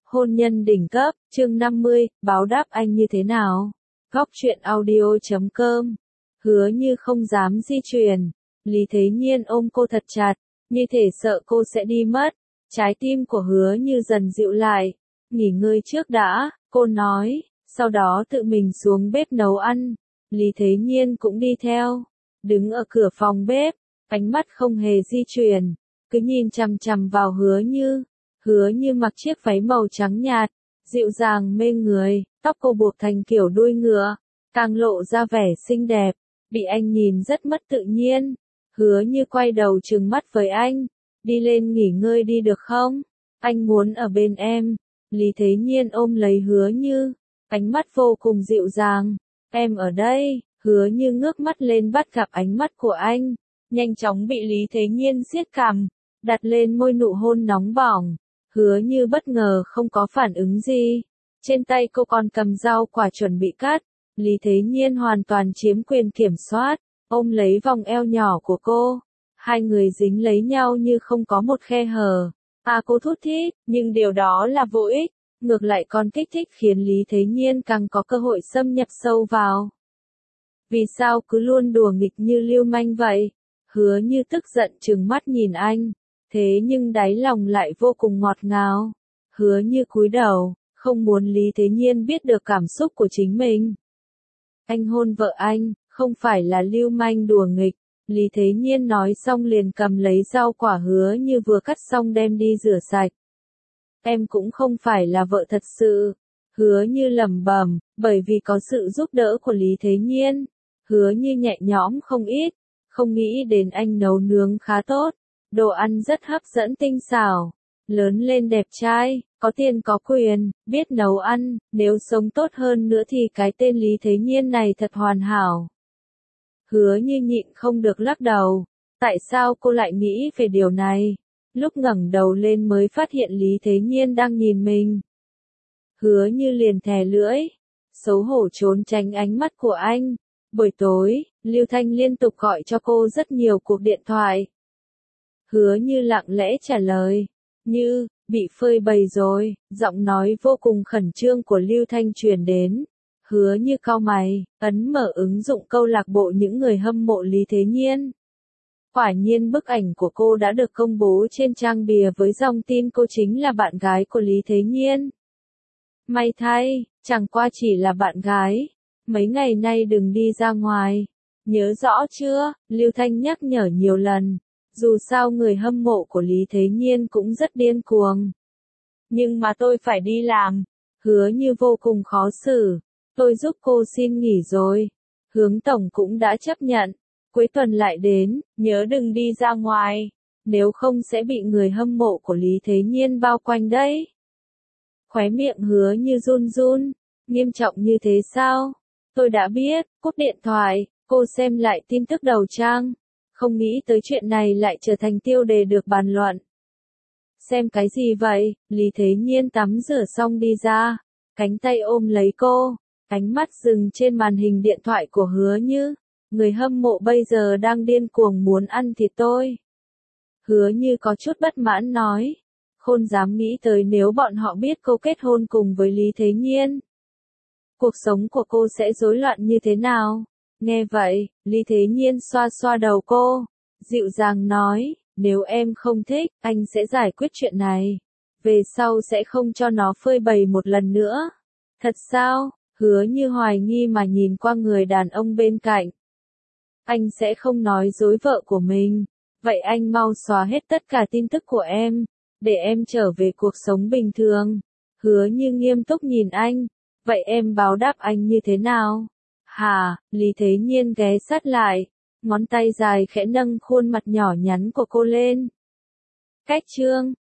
Hôn nhân đỉnh cấp, chương 50, báo đáp anh như thế nào? Góc truyện audio.com. Hứa Như không dám di chuyển. Lý Thế Nhiên ôm cô thật chặt, như thể sợ cô sẽ đi mất. Trái tim của Hứa Như dần dịu lại. Nghỉ ngơi trước đã, cô nói, sau đó tự mình xuống bếp nấu ăn. Lý Thế Nhiên cũng đi theo, đứng ở cửa phòng bếp, ánh mắt không hề di chuyển, cứ nhìn chằm chằm vào Hứa Như. Hứa Như mặc chiếc váy màu trắng nhạt, dịu dàng mê người, tóc cô buộc thành kiểu đuôi ngựa, càng lộ ra vẻ xinh đẹp, bị anh nhìn rất mất tự nhiên. Hứa Như quay đầu trừng mắt với anh, đi lên nghỉ ngơi đi được không? Anh muốn ở bên em. Lý Thế Nhiên ôm lấy Hứa Như, ánh mắt vô cùng dịu dàng. Em ở đây. Hứa Như ngước mắt lên bắt gặp ánh mắt của anh, nhanh chóng bị Lý Thế Nhiên siết cằm, đặt lên môi nụ hôn nóng bỏng. Hứa Như bất ngờ không có phản ứng gì. Trên tay cô còn cầm dao quả chuẩn bị cắt. Lý Thế Nhiên hoàn toàn chiếm quyền kiểm soát, ôm lấy vòng eo nhỏ của cô. Hai người dính lấy nhau như không có một khe hở. Cô thút thít, nhưng điều đó là vô ích, ngược lại còn kích thích khiến Lý Thế Nhiên càng có cơ hội xâm nhập sâu vào. Vì sao cứ luôn đùa nghịch như lưu manh vậy? Hứa Như tức giận trừng mắt nhìn anh, thế nhưng đáy lòng lại vô cùng ngọt ngào. Hứa Như cúi đầu, không muốn Lý Thế Nhiên biết được cảm xúc của chính mình. Anh hôn vợ anh, không phải là lưu manh đùa nghịch. Lý Thế Nhiên nói xong liền cầm lấy rau quả Hứa Như vừa cắt xong đem đi rửa sạch. Em cũng không phải là vợ thật sự. Hứa Như lẩm bẩm, bởi vì có sự giúp đỡ của Lý Thế Nhiên. Hứa Như nhẹ nhõm không ít, không nghĩ đến anh nấu nướng khá tốt, đồ ăn rất hấp dẫn tinh xảo, lớn lên đẹp trai, có tiền có quyền, biết nấu ăn, nếu sống tốt hơn nữa thì cái tên Lý Thế Nhiên này thật hoàn hảo. Hứa Như nhịn không được lắc đầu, tại sao cô lại nghĩ về điều này? Lúc ngẩng đầu lên mới phát hiện Lý Thế Nhiên đang nhìn mình. Hứa Như liền thè lưỡi, xấu hổ trốn tránh ánh mắt của anh. Buổi tối, Lưu Thanh liên tục gọi cho cô rất nhiều cuộc điện thoại. Hứa Như lặng lẽ trả lời, Như, bị phơi bày rồi, giọng nói vô cùng khẩn trương của Lưu Thanh truyền đến. Hứa Như cau mày, ấn mở ứng dụng câu lạc bộ những người hâm mộ Lý Thế Nhiên. Quả nhiên bức ảnh của cô đã được công bố trên trang bìa với dòng tin cô chính là bạn gái của Lý Thế Nhiên. May thay, chẳng qua chỉ là bạn gái. Mấy ngày nay đừng đi ra ngoài. Nhớ rõ chưa? Lưu Thanh nhắc nhở nhiều lần. Dù sao người hâm mộ của Lý Thế Nhiên cũng rất điên cuồng. Nhưng mà tôi phải đi làm. Hứa Như vô cùng khó xử. Tôi giúp cô xin nghỉ rồi. Hướng tổng cũng đã chấp nhận. Cuối tuần lại đến, nhớ đừng đi ra ngoài. Nếu không sẽ bị người hâm mộ của Lý Thế Nhiên bao quanh đấy. Khóe miệng Hứa Như run run. Nghiêm trọng như thế sao? Tôi đã biết, cúp điện thoại, cô xem lại tin tức đầu trang. Không nghĩ tới chuyện này lại trở thành tiêu đề được bàn luận. Xem cái gì vậy? Lý Thế Nhiên tắm rửa xong đi ra, cánh tay ôm lấy cô, ánh mắt dừng trên màn hình điện thoại của Hứa Như. Người hâm mộ bây giờ đang điên cuồng muốn ăn thịt tôi. Hứa Như có chút bất mãn nói. Không dám nghĩ tới nếu bọn họ biết cô kết hôn cùng với Lý Thế Nhiên. Cuộc sống của cô sẽ rối loạn như thế nào? Nghe vậy, Lý Thế Nhiên xoa xoa đầu cô, dịu dàng nói, nếu em không thích, anh sẽ giải quyết chuyện này. Về sau sẽ không cho nó phơi bày một lần nữa. Thật sao? Hứa Như hoài nghi mà nhìn qua người đàn ông bên cạnh. Anh sẽ không nói dối vợ của mình. Vậy anh mau xóa hết tất cả tin tức của em, để em trở về cuộc sống bình thường. Hứa Như nghiêm túc nhìn anh. Vậy em báo đáp anh như thế nào? Hả? Lý Thế Nhiên ghé sát lại, ngón tay dài khẽ nâng khuôn mặt nhỏ nhắn của cô lên. Cách chương